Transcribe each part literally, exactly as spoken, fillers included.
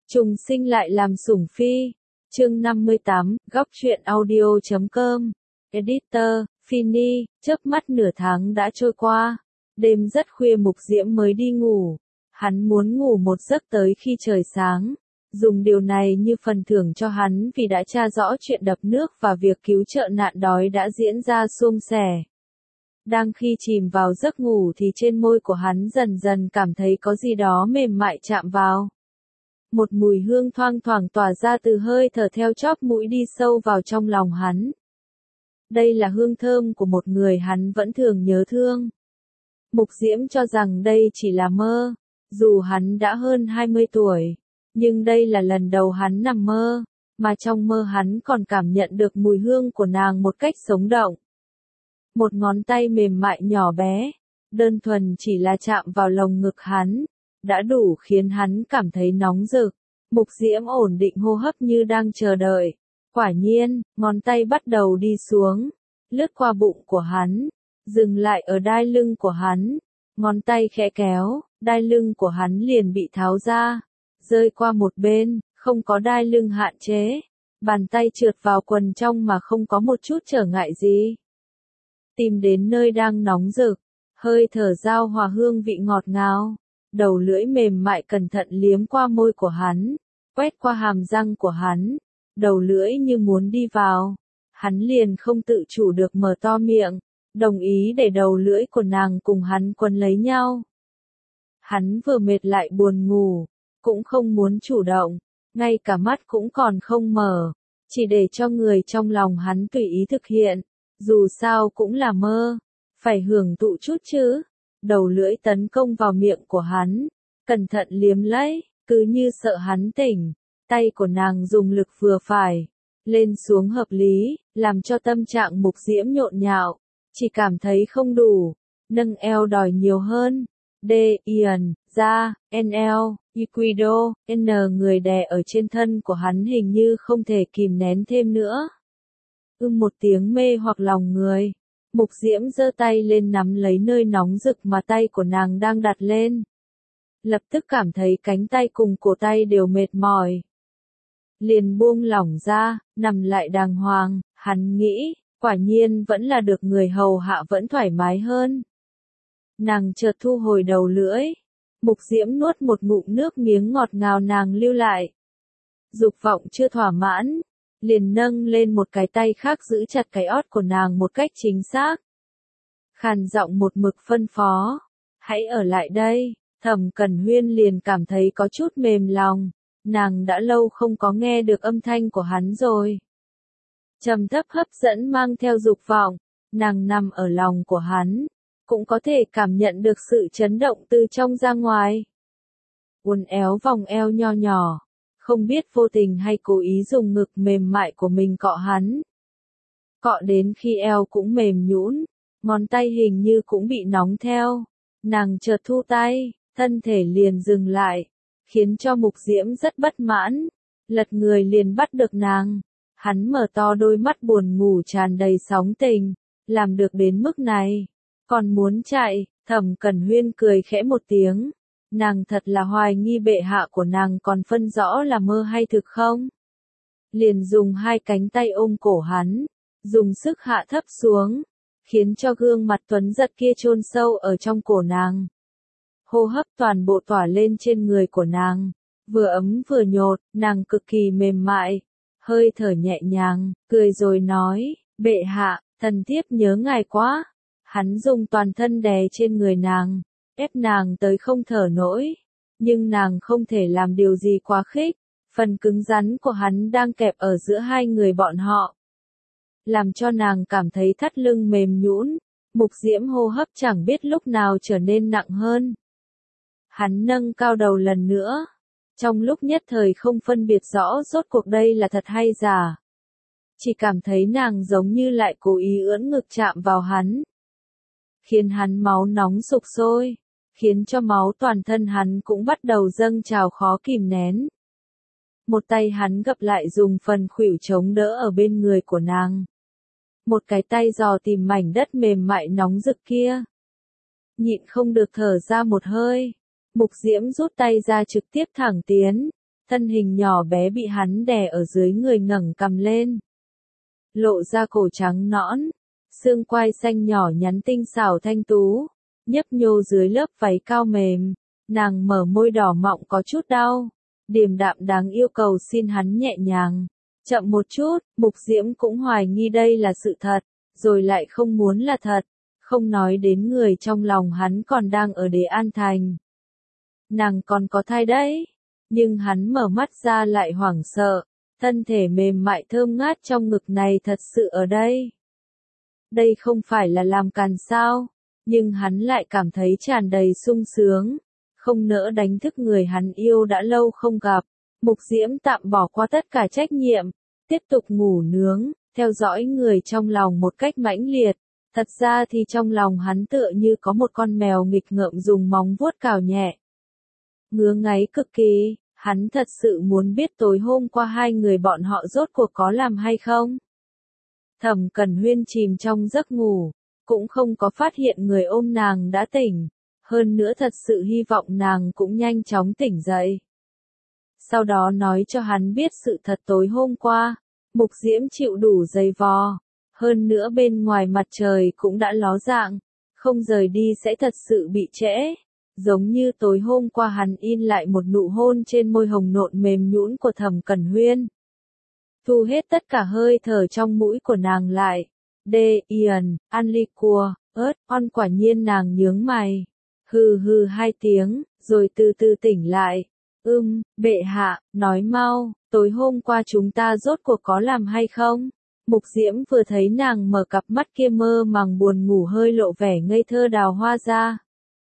Trùng sinh lại làm sủng phi. Chương năm mươi tám, góc truyện audio chấm com. Editor, Fini, chớp mắt nửa tháng đã trôi qua. Đêm rất khuya Mục Diễm mới đi ngủ. Hắn muốn ngủ một giấc tới khi trời sáng. Dùng điều này như phần thưởng cho hắn vì đã tra rõ chuyện đập nước và việc cứu trợ nạn đói đã diễn ra suôn sẻ. Đang khi chìm vào giấc ngủ thì trên môi của hắn dần dần cảm thấy có gì đó mềm mại chạm vào. Một mùi hương thoang thoảng tỏa ra từ hơi thở theo chóp mũi đi sâu vào trong lòng hắn. Đây là hương thơm của một người hắn vẫn thường nhớ thương. Mục Diễm cho rằng đây chỉ là mơ, dù hắn đã hơn hai mươi tuổi, nhưng đây là lần đầu hắn nằm mơ, mà trong mơ hắn còn cảm nhận được mùi hương của nàng một cách sống động. Một ngón tay mềm mại nhỏ bé, đơn thuần chỉ là chạm vào lồng ngực hắn, đã đủ khiến hắn cảm thấy nóng rực. Mục Diễm ổn định hô hấp như đang chờ đợi. Quả nhiên, ngón tay bắt đầu đi xuống, lướt qua bụng của hắn, dừng lại ở đai lưng của hắn. Ngón tay khẽ kéo, đai lưng của hắn liền bị tháo ra, rơi qua một bên, không có đai lưng hạn chế. Bàn tay trượt vào quần trong mà không có một chút trở ngại gì. Tìm đến nơi đang nóng rực, hơi thở giao hòa hương vị ngọt ngào. Đầu lưỡi mềm mại cẩn thận liếm qua môi của hắn, quét qua hàm răng của hắn, đầu lưỡi như muốn đi vào. Hắn liền không tự chủ được mở to miệng, đồng ý để đầu lưỡi của nàng cùng hắn quấn lấy nhau. Hắn vừa mệt lại buồn ngủ, cũng không muốn chủ động, ngay cả mắt cũng còn không mở, chỉ để cho người trong lòng hắn tùy ý thực hiện, dù sao cũng là mơ, phải hưởng thụ chút chứ. Đầu lưỡi tấn công vào miệng của hắn, cẩn thận liếm lấy, cứ như sợ hắn tỉnh. Tay của nàng dùng lực vừa phải, lên xuống hợp lý, làm cho tâm trạng Mục Diễm nhộn nhạo, chỉ cảm thấy không đủ, nâng eo đòi nhiều hơn. D, Ian, ra, N L, Equido, N người đè ở trên thân của hắn hình như không thể kìm nén thêm nữa. Ưm một tiếng mê hoặc lòng người. Mục Diễm giơ tay lên nắm lấy nơi nóng rực mà tay của nàng đang đặt lên. Lập tức cảm thấy cánh tay cùng cổ tay đều mệt mỏi. Liền buông lỏng ra, nằm lại đàng hoàng, hắn nghĩ, quả nhiên vẫn là được người hầu hạ vẫn thoải mái hơn. Nàng chợt thu hồi đầu lưỡi. Mục Diễm nuốt một ngụm nước miếng ngọt ngào nàng lưu lại. Dục vọng chưa thỏa mãn, liền nâng lên một cái tay khác giữ chặt cái ót của nàng một cách chính xác. Khàn giọng một mực phân phó, hãy ở lại đây. Thẩm Cẩn Huyên liền cảm thấy có chút mềm lòng, nàng đã lâu không có nghe được âm thanh của hắn rồi. Trầm thấp hấp dẫn mang theo dục vọng, nàng nằm ở lòng của hắn, cũng có thể cảm nhận được sự chấn động từ trong ra ngoài. Uốn éo vòng eo nho nhỏ, không biết vô tình hay cố ý dùng ngực mềm mại của mình cọ hắn. Cọ đến khi eo cũng mềm nhũn, ngón tay hình như cũng bị nóng theo. Nàng chợt thu tay, thân thể liền dừng lại, khiến cho Mục Diễm rất bất mãn. Lật người liền bắt được nàng. Hắn mở to đôi mắt buồn ngủ tràn đầy sóng tình. Làm được đến mức này, còn muốn chạy. Thẩm Cẩn Huyên cười khẽ một tiếng. Nàng thật là hoài nghi bệ hạ của nàng còn phân rõ là mơ hay thực không? Liền dùng hai cánh tay ôm cổ hắn, dùng sức hạ thấp xuống, khiến cho gương mặt tuấn giật kia chôn sâu ở trong cổ nàng. Hô hấp toàn bộ tỏa lên trên người của nàng, vừa ấm vừa nhột, nàng cực kỳ mềm mại, hơi thở nhẹ nhàng, cười rồi nói, bệ hạ, thần thiếp nhớ ngài quá. Hắn dùng toàn thân đè trên người nàng, ép nàng tới không thở nổi, nhưng nàng không thể làm điều gì quá khích, phần cứng rắn của hắn đang kẹp ở giữa hai người bọn họ, làm cho nàng cảm thấy thắt lưng mềm nhũn. Mục Diễm hô hấp chẳng biết lúc nào trở nên nặng hơn. Hắn nâng cao đầu lần nữa, trong lúc nhất thời không phân biệt rõ rốt cuộc đây là thật hay giả. Chỉ cảm thấy nàng giống như lại cố ý ưỡn ngực chạm vào hắn, khiến hắn máu nóng sục sôi, khiến cho máu toàn thân hắn cũng bắt đầu dâng trào khó kìm nén. Một tay hắn gập lại dùng phần khuỷu chống đỡ ở bên người của nàng. Một cái tay dò tìm mảnh đất mềm mại nóng rực kia. Nhịn không được thở ra một hơi. Mục Diễm rút tay ra trực tiếp thẳng tiến. thân hình nhỏ bé bị hắn đè ở dưới người ngẩng cằm lên. Lộ ra cổ trắng nõn, xương quai xanh nhỏ nhắn tinh xảo thanh tú, nhấp nhô dưới lớp váy cao mềm, nàng mở môi đỏ mọng có chút đau, điềm đạm đáng yêu cầu xin hắn nhẹ nhàng, chậm một chút. Mục Diễm cũng hoài nghi đây là sự thật, rồi lại không muốn là thật, không nói đến người trong lòng hắn còn đang ở Đế An Thành. Nàng còn có thai đấy, nhưng hắn mở mắt ra lại hoảng sợ, thân thể mềm mại thơm ngát trong ngực này thật sự ở đây. Đây không phải là làm càn sao, nhưng hắn lại cảm thấy tràn đầy sung sướng, không nỡ đánh thức người hắn yêu đã lâu không gặp. Mục Diễm tạm bỏ qua tất cả trách nhiệm, tiếp tục ngủ nướng, theo dõi người trong lòng một cách mãnh liệt. Thật ra thì trong lòng hắn tựa như có một con mèo nghịch ngợm dùng móng vuốt cào nhẹ. Ngứa ngáy cực kỳ, hắn thật sự muốn biết tối hôm qua hai người bọn họ rốt cuộc có làm hay không. Thẩm Cẩn Huyên chìm trong giấc ngủ, cũng không có phát hiện người ôm nàng đã tỉnh, hơn nữa thật sự hy vọng nàng cũng nhanh chóng tỉnh dậy. Sau đó nói cho hắn biết sự thật tối hôm qua, Mục Diễm chịu đủ dày vò, hơn nữa bên ngoài mặt trời cũng đã ló dạng, không rời đi sẽ thật sự bị trễ, giống như tối hôm qua hắn in lại một nụ hôn trên môi hồng nộn mềm nhũn của Thẩm Cẩn Huyên. Thu hết tất cả hơi thở trong mũi của nàng lại. Đê, Ian, ăn ly cua, ớt, on quả nhiên nàng nhướng mày. Hừ hừ hai tiếng, rồi từ từ tỉnh lại. Ưm, bệ hạ, nói mau, tối hôm qua chúng ta rốt cuộc có làm hay không? Mục Diễm vừa thấy nàng mở cặp mắt kia mơ màng buồn ngủ hơi lộ vẻ ngây thơ đào hoa ra.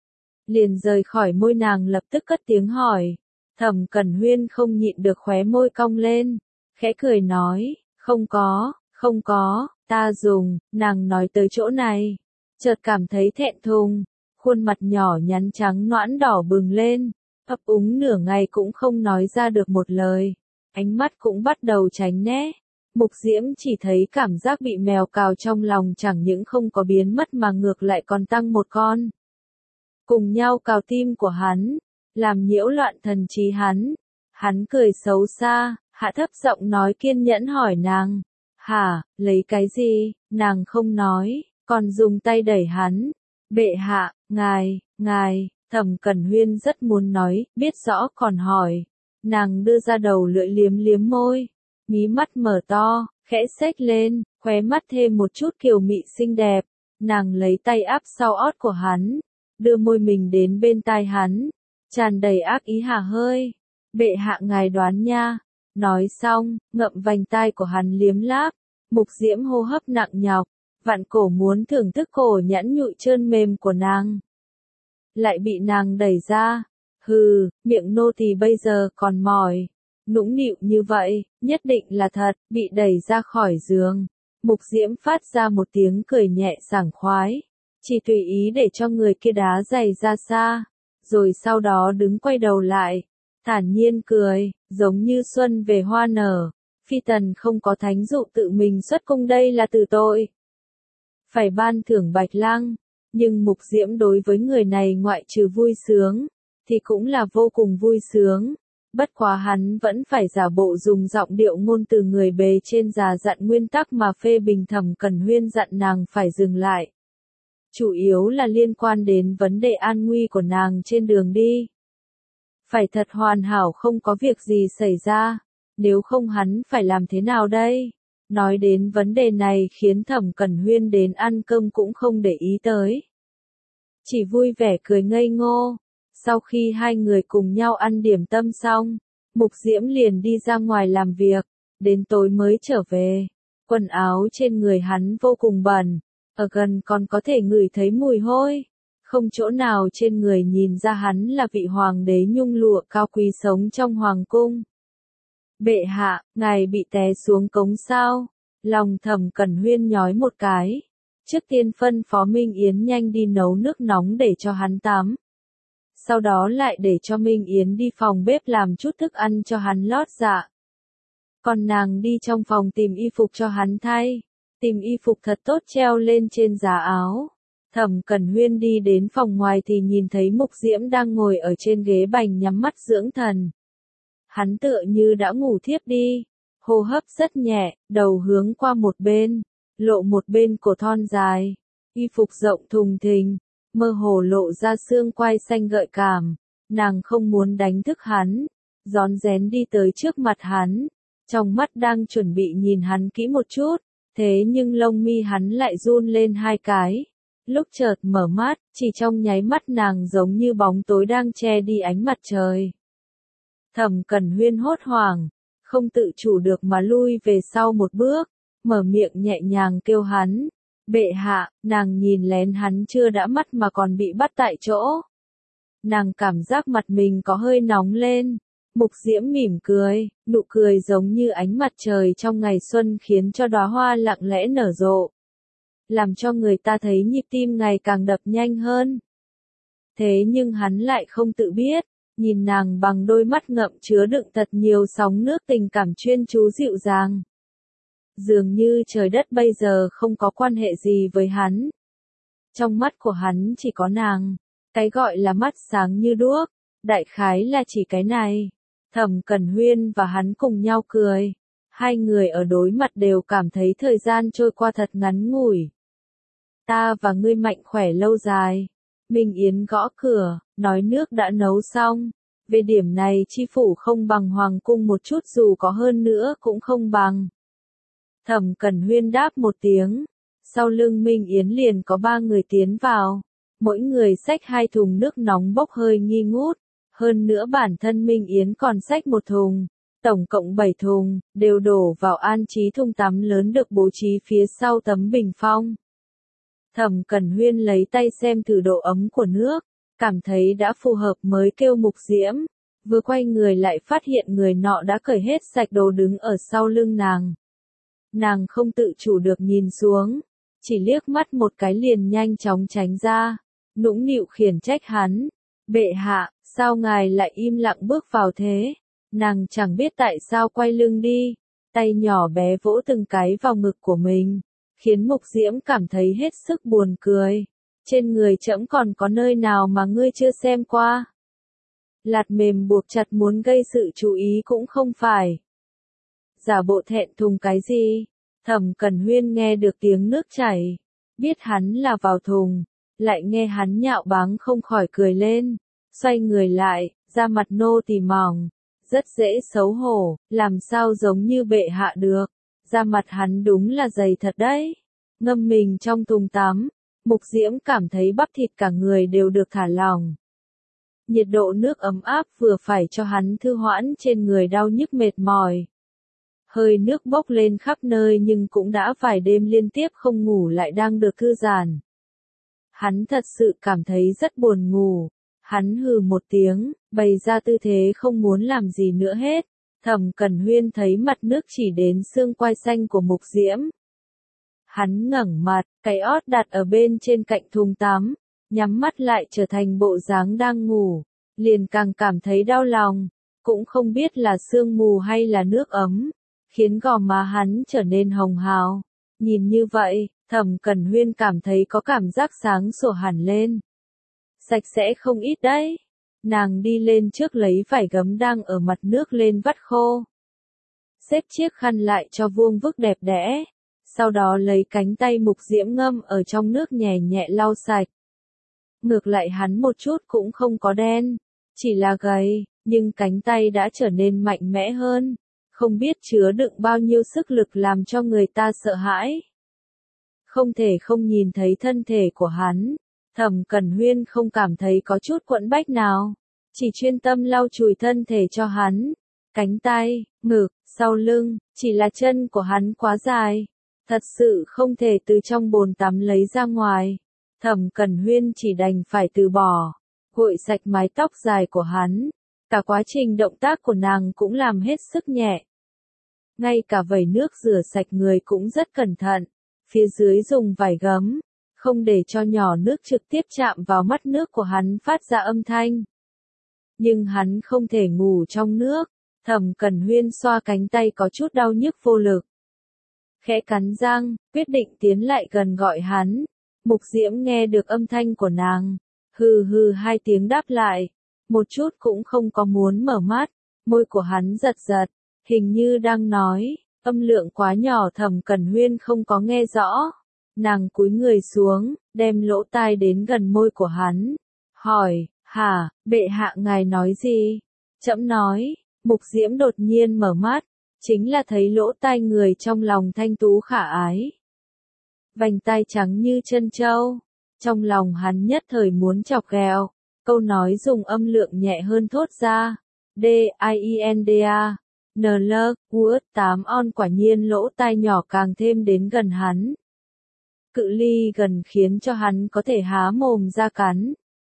Liền rời khỏi môi nàng lập tức cất tiếng hỏi. Thẩm Cẩn Huyên không nhịn được khóe môi cong lên, khẽ cười nói, không có, không có, ta dùng. Nàng nói tới chỗ này, chợt cảm thấy thẹn thùng, khuôn mặt nhỏ nhắn trắng nõn đỏ bừng lên, ấp úng nửa ngày cũng không nói ra được một lời, ánh mắt cũng bắt đầu tránh né. Mục Diễm chỉ thấy cảm giác bị mèo cào trong lòng chẳng những không có biến mất mà ngược lại còn tăng một con. Cùng nhau cào tim của hắn, làm nhiễu loạn thần trí hắn. Hắn cười xấu xa, hạ thấp giọng nói kiên nhẫn hỏi nàng. Hả, lấy cái gì? Nàng không nói, còn dùng tay đẩy hắn. Bệ hạ, ngài, ngài, Thẩm Cẩn Huyên rất muốn nói, biết rõ còn hỏi. Nàng đưa ra đầu lưỡi liếm liếm môi, mí mắt mở to, khẽ xếch lên, khóe mắt thêm một chút kiều mị xinh đẹp. Nàng lấy tay áp sau ót của hắn, đưa môi mình đến bên tai hắn, tràn đầy ác ý hả hơi. Bệ hạ ngài đoán nha. Nói xong, ngậm vành tai của hắn liếm láp. Mục Diễm hô hấp nặng nhọc, vặn cổ muốn thưởng thức cổ nhẵn nhụi trơn mềm của nàng. Lại bị nàng đẩy ra. Hừ, miệng nô tỳ bây giờ còn mỏi. Nũng nịu như vậy, nhất định là thật. Bị đẩy ra khỏi giường, Mục Diễm phát ra một tiếng cười nhẹ sảng khoái, chỉ tùy ý để cho người kia đá giày ra xa, rồi sau đó đứng quay đầu lại, thản nhiên cười, giống như xuân về hoa nở. Phi tần không có thánh dụ tự mình xuất cung đây là từ tội, phải ban thưởng Bạch Lăng. Nhưng Mục Diễm đối với người này ngoại trừ vui sướng, thì cũng là vô cùng vui sướng. Bất quá hắn vẫn phải giả bộ dùng giọng điệu ngôn từ người bề trên già dặn nguyên tắc mà phê bình Thẩm Cẩn Huyên dặn nàng phải dừng lại. Chủ yếu là liên quan đến vấn đề an nguy của nàng trên đường đi. Phải thật hoàn hảo không có việc gì xảy ra, nếu không hắn phải làm thế nào đây? Nói đến vấn đề này khiến Thẩm Cẩn Huyên đến ăn cơm cũng không để ý tới. Chỉ vui vẻ cười ngây ngô. Sau khi hai người cùng nhau ăn điểm tâm xong, Mục Diễm liền đi ra ngoài làm việc, đến tối mới trở về. Quần áo trên người hắn vô cùng bẩn, ở gần còn có thể ngửi thấy mùi hôi. Không chỗ nào trên người nhìn ra hắn là vị hoàng đế nhung lụa cao quý sống trong hoàng cung. Bệ hạ, ngài bị té xuống cống sao? Lòng Thẩm Cẩn Huyên nhói một cái. Trước tiên phân phó Minh Yến nhanh đi nấu nước nóng để cho hắn tắm. Sau đó lại để cho Minh Yến đi phòng bếp làm chút thức ăn cho hắn lót dạ. Còn nàng đi trong phòng tìm y phục cho hắn thay. Tìm y phục thật tốt treo lên trên giá áo. Thẩm Cẩn Huyên đi đến phòng ngoài thì nhìn thấy Mục Diễm đang ngồi ở trên ghế bành nhắm mắt dưỡng thần. Hắn tựa như đã ngủ thiếp đi, hô hấp rất nhẹ, đầu hướng qua một bên, lộ một bên cổ thon dài, y phục rộng thùng thình, mơ hồ lộ ra xương quai xanh gợi cảm, nàng không muốn đánh thức hắn, rón rén đi tới trước mặt hắn, trong mắt đang chuẩn bị nhìn hắn kỹ một chút, thế nhưng lông mi hắn lại run lên hai cái. Lúc chợt mở mắt, chỉ trong nháy mắt nàng giống như bóng tối đang che đi ánh mặt trời. Thẩm Cẩn Huyên hốt hoảng, không tự chủ được mà lui về sau một bước, mở miệng nhẹ nhàng kêu hắn. Bệ hạ, nàng nhìn lén hắn chưa đã mắt mà còn bị bắt tại chỗ. Nàng cảm giác mặt mình có hơi nóng lên. Mục Diễm mỉm cười, nụ cười giống như ánh mặt trời trong ngày xuân khiến cho đóa hoa lặng lẽ nở rộ. Làm cho người ta thấy nhịp tim ngày càng đập nhanh hơn. Thế nhưng hắn lại không tự biết, nhìn nàng bằng đôi mắt ngậm chứa đựng thật nhiều sóng nước tình cảm chuyên chú dịu dàng. Dường như trời đất bây giờ không có quan hệ gì với hắn. Trong mắt của hắn chỉ có nàng, cái gọi là mắt sáng như đuốc, đại khái là chỉ cái này. Thẩm Cẩn Huyên và hắn cùng nhau cười, hai người ở đối mặt đều cảm thấy thời gian trôi qua thật ngắn ngủi. Ta và ngươi mạnh khỏe lâu dài. Minh Yến gõ cửa, nói nước đã nấu xong. Về điểm này chi phủ không bằng hoàng cung một chút, dù có hơn nữa cũng không bằng. Thẩm Cẩn Huyên đáp một tiếng, sau lưng Minh Yến liền có ba người tiến vào, mỗi người xách hai thùng nước nóng bốc hơi nghi ngút, hơn nữa bản thân Minh Yến còn xách một thùng, tổng cộng bảy thùng, đều đổ vào an trí thùng tắm lớn được bố trí phía sau tấm bình phong. Thẩm Cẩn Huyên lấy tay xem thử độ ấm của nước, cảm thấy đã phù hợp mới kêu Mục Diễm, vừa quay người lại phát hiện người nọ đã cởi hết sạch đồ đứng ở sau lưng nàng. Nàng không tự chủ được nhìn xuống, chỉ liếc mắt một cái liền nhanh chóng tránh ra, nũng nịu khiển trách hắn. Bệ hạ, sao ngài lại im lặng bước vào thế? Nàng chẳng biết tại sao quay lưng đi, tay nhỏ bé vỗ từng cái vào ngực của mình, khiến Mục Diễm cảm thấy hết sức buồn cười. Trên người trẫm còn có nơi nào mà ngươi chưa xem qua? Lạt mềm buộc chặt muốn gây sự chú ý cũng không phải. Giả bộ thẹn thùng cái gì? Thẩm Cẩn Huyên nghe được tiếng nước chảy, biết hắn là vào thùng, lại nghe hắn nhạo báng không khỏi cười lên, xoay người lại, da mặt nô tỳ mỏng, rất dễ xấu hổ, làm sao giống như bệ hạ được, da mặt hắn đúng là dày thật đấy. Ngâm mình trong thùng tắm, Mục Diễm cảm thấy bắp thịt cả người đều được thả lỏng. Nhiệt độ nước ấm áp vừa phải cho hắn thư hoãn trên người đau nhức mệt mỏi. Hơi nước bốc lên khắp nơi nhưng cũng đã vài đêm liên tiếp không ngủ lại đang được thư giãn. Hắn thật sự cảm thấy rất buồn ngủ. Hắn hừ một tiếng, bày ra tư thế không muốn làm gì nữa hết. Thẩm Cẩn Huyên thấy mặt nước chỉ đến xương quai xanh của Mục Diễm. Hắn ngẩng mặt, cái ót đặt ở bên trên cạnh thùng tắm, nhắm mắt lại trở thành bộ dáng đang ngủ, liền càng cảm thấy đau lòng, cũng không biết là sương mù hay là nước ấm, khiến gò má hắn trở nên hồng hào. Nhìn như vậy, Thẩm Cẩn Huyên cảm thấy có cảm giác sáng sủa hẳn lên. Sạch sẽ không ít đấy. Nàng đi lên trước lấy vải gấm đang ở mặt nước lên vắt khô. Xếp chiếc khăn lại cho vuông vức đẹp đẽ. Sau đó lấy cánh tay Mục Diễm ngâm ở trong nước nhẹ nhẹ lau sạch. Ngược lại hắn một chút cũng không có đen, chỉ là gầy, nhưng cánh tay đã trở nên mạnh mẽ hơn, không biết chứa đựng bao nhiêu sức lực làm cho người ta sợ hãi. Không thể không nhìn thấy thân thể của hắn, Thẩm Cẩn Huyên không cảm thấy có chút quẫn bách nào, chỉ chuyên tâm lau chùi thân thể cho hắn, cánh tay, ngực, sau lưng, chỉ là chân của hắn quá dài, thật sự không thể từ trong bồn tắm lấy ra ngoài. Thẩm Cẩn Huyên chỉ đành phải từ bỏ, gội sạch mái tóc dài của hắn, cả quá trình động tác của nàng cũng làm hết sức nhẹ. Ngay cả vẩy nước rửa sạch người cũng rất cẩn thận, phía dưới dùng vải gấm, không để cho nhỏ nước trực tiếp chạm vào mắt nước của hắn phát ra âm thanh. Nhưng hắn không thể ngủ trong nước, Thẩm Cẩn Huyên xoa cánh tay có chút đau nhức vô lực. Khẽ cắn răng, quyết định tiến lại gần gọi hắn. Mục Diễm nghe được âm thanh của nàng, hừ hừ hai tiếng đáp lại, một chút cũng không có muốn mở mắt, Môi của hắn giật giật, hình như đang nói, âm lượng quá nhỏ Thẩm Cẩn Huyên không có nghe rõ. Nàng cúi người xuống, đem lỗ tai đến gần môi của hắn, hỏi, hả, bệ hạ ngài nói gì? Trẫm nói, Mục Diễm đột nhiên mở mắt, chính là thấy lỗ tai người trong lòng thanh tú khả ái. Vành tai trắng như chân trâu, trong lòng hắn nhất thời muốn chọc ghẹo, câu nói dùng âm lượng nhẹ hơn thốt ra, D I E N D A, N L, Word tám on quả nhiên lỗ tai nhỏ càng thêm đến gần hắn. Cự ly gần khiến cho hắn có thể há mồm ra cắn.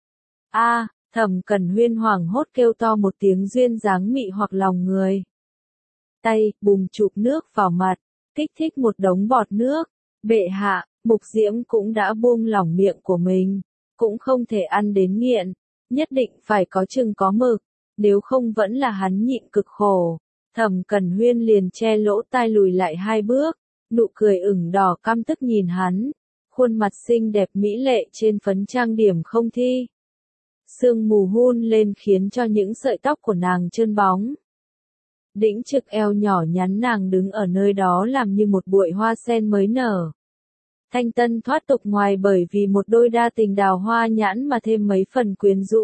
A, Thẩm Cẩn Huyên hoảng hốt kêu to một tiếng duyên dáng mị hoặc lòng người. Tay, bùm chụp nước vào mặt, kích thích một đống bọt nước. Bệ hạ, Mục Diễm cũng đã buông lỏng miệng của mình, cũng không thể ăn đến nghiện, nhất định phải có chừng có mực, nếu không vẫn là hắn nhịn cực khổ. Thẩm Cẩn Huyên liền che lỗ tai lùi lại hai bước, nụ cười ửng đỏ căm tức nhìn hắn, khuôn mặt xinh đẹp mỹ lệ trên phấn trang điểm không thi. Sương mù hun lên khiến cho những sợi tóc của nàng trơn bóng. Đĩnh trực eo nhỏ nhắn nàng đứng ở nơi đó làm như một bụi hoa sen mới nở. Thanh tân thoát tục ngoài bởi vì một đôi đa tình đào hoa nhãn mà thêm mấy phần quyến rũ.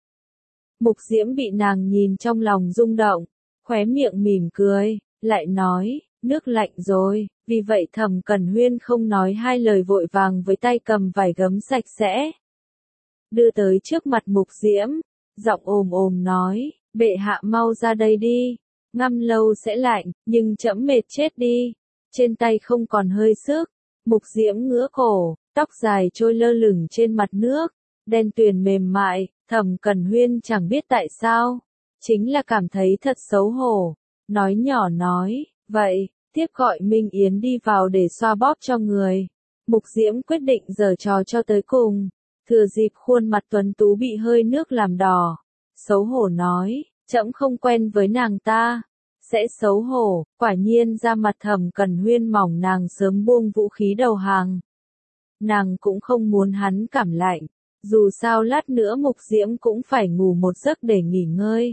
Mục Diễm bị nàng nhìn trong lòng rung động, khóe miệng mỉm cười, lại nói, nước lạnh rồi, vì vậy Thẩm Cẩn Huyên không nói hai lời vội vàng với tay cầm vải gấm sạch sẽ. Đưa tới trước mặt Mục Diễm, giọng ồm ồm nói, bệ hạ mau ra đây đi, ngâm lâu sẽ lạnh, nhưng trẫm mệt chết đi, trên tay không còn hơi sức. Mục Diễm ngửa cổ, tóc dài trôi lơ lửng trên mặt nước, đen tuyền mềm mại, Thẩm Cẩn Huyên chẳng biết tại sao, chính là cảm thấy thật xấu hổ, nói nhỏ nói, vậy, tiếp gọi Minh Yến đi vào để xoa bóp cho người. Mục Diễm quyết định giở trò cho tới cùng, thừa dịp khuôn mặt tuấn tú bị hơi nước làm đỏ, xấu hổ nói, trẫm không quen với nàng ta. Sẽ xấu hổ, quả nhiên ra mặt Thẩm Cẩn Huyên mỏng nàng sớm buông vũ khí đầu hàng. Nàng cũng không muốn hắn cảm lạnh, dù sao lát nữa Mục Diễm cũng phải ngủ một giấc để nghỉ ngơi.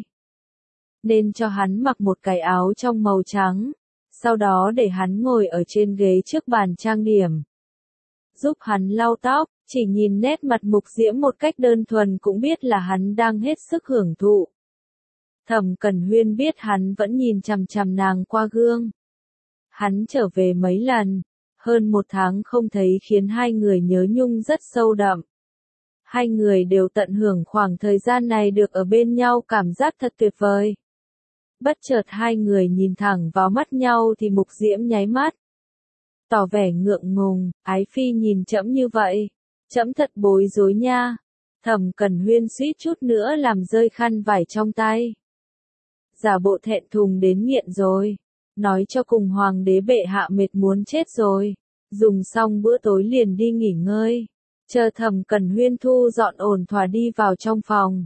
Nên cho hắn mặc một cái áo trong màu trắng, sau đó để hắn ngồi ở trên ghế trước bàn trang điểm. Giúp hắn lau tóc, chỉ nhìn nét mặt Mục Diễm một cách đơn thuần cũng biết là hắn đang hết sức hưởng thụ. Thẩm Cẩn Huyên biết hắn vẫn nhìn chằm chằm nàng qua gương. Hắn trở về mấy lần, hơn một tháng không thấy khiến hai người nhớ nhung rất sâu đậm. Hai người đều tận hưởng khoảng thời gian này được ở bên nhau cảm giác thật tuyệt vời. Bất chợt hai người nhìn thẳng vào mắt nhau thì Mục Diễm nháy mắt. Tỏ vẻ ngượng ngùng, ái phi nhìn trẫm như vậy, trẫm thật bối rối nha. Thẩm Cẩn Huyên suýt chút nữa làm rơi khăn vải trong tay. Giả bộ thẹn thùng đến nghiện rồi, nói cho cùng hoàng đế bệ hạ mệt muốn chết rồi, dùng xong bữa tối liền đi nghỉ ngơi, chờ Thẩm Cẩn Huyên thu dọn ổn thỏa đi vào trong phòng.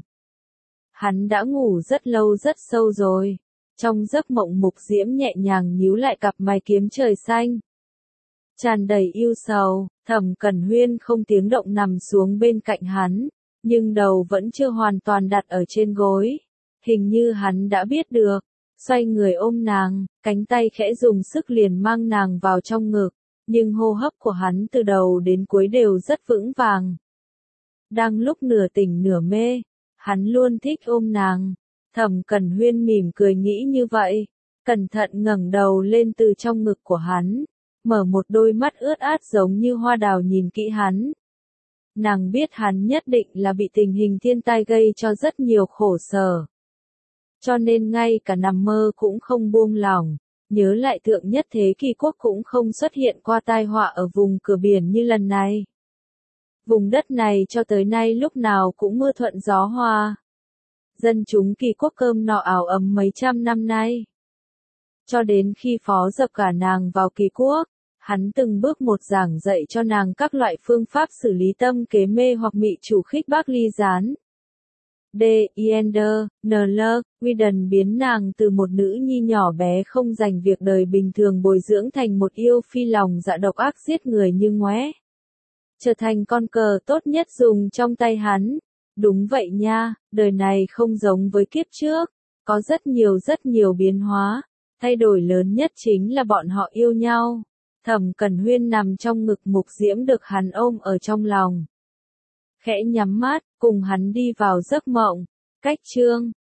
Hắn đã ngủ rất lâu rất sâu rồi, trong giấc mộng Mục Diễm nhẹ nhàng nhíu lại cặp mày kiếm trời xanh. Tràn đầy yêu sầu, Thẩm Cẩn Huyên không tiếng động nằm xuống bên cạnh hắn, nhưng đầu vẫn chưa hoàn toàn đặt ở trên gối. Hình như hắn đã biết được, xoay người ôm nàng, cánh tay khẽ dùng sức liền mang nàng vào trong ngực, nhưng hô hấp của hắn từ đầu đến cuối đều rất vững vàng. Đang lúc nửa tỉnh nửa mê, hắn luôn thích ôm nàng. Thẩm Cẩn Huyên mỉm cười nghĩ như vậy, cẩn thận ngẩng đầu lên từ trong ngực của hắn, mở một đôi mắt ướt át giống như hoa đào nhìn kỹ hắn. Nàng biết hắn nhất định là bị tình hình thiên tai gây cho rất nhiều khổ sở. Cho nên ngay cả nằm mơ cũng không buông lỏng, nhớ lại thượng nhất thế kỷ quốc cũng không xuất hiện qua tai họa ở vùng cửa biển như lần này. Vùng đất này cho tới nay lúc nào cũng mưa thuận gió hòa. Dân chúng kỳ quốc cơm no áo ấm mấy trăm năm nay. Cho đến khi phó dập cả nàng vào kỳ quốc, hắn từng bước một giảng dạy cho nàng các loại phương pháp xử lý tâm kế mê hoặc mị chủ khích bác ly gián. D. Iender, N L, Whedon biến nàng từ một nữ nhi nhỏ bé không dành việc đời bình thường bồi dưỡng thành một yêu phi lòng dạ độc ác giết người như ngoé. Trở thành con cờ tốt nhất dùng trong tay hắn. Đúng vậy nha, đời này không giống với kiếp trước, có rất nhiều rất nhiều biến hóa. Thay đổi lớn nhất chính là bọn họ yêu nhau. Thẩm Cẩn Huyên nằm trong ngực Mục Diễm được hắn ôm ở trong lòng. Khẽ nhắm mắt, cùng hắn đi vào giấc mộng. Cách chương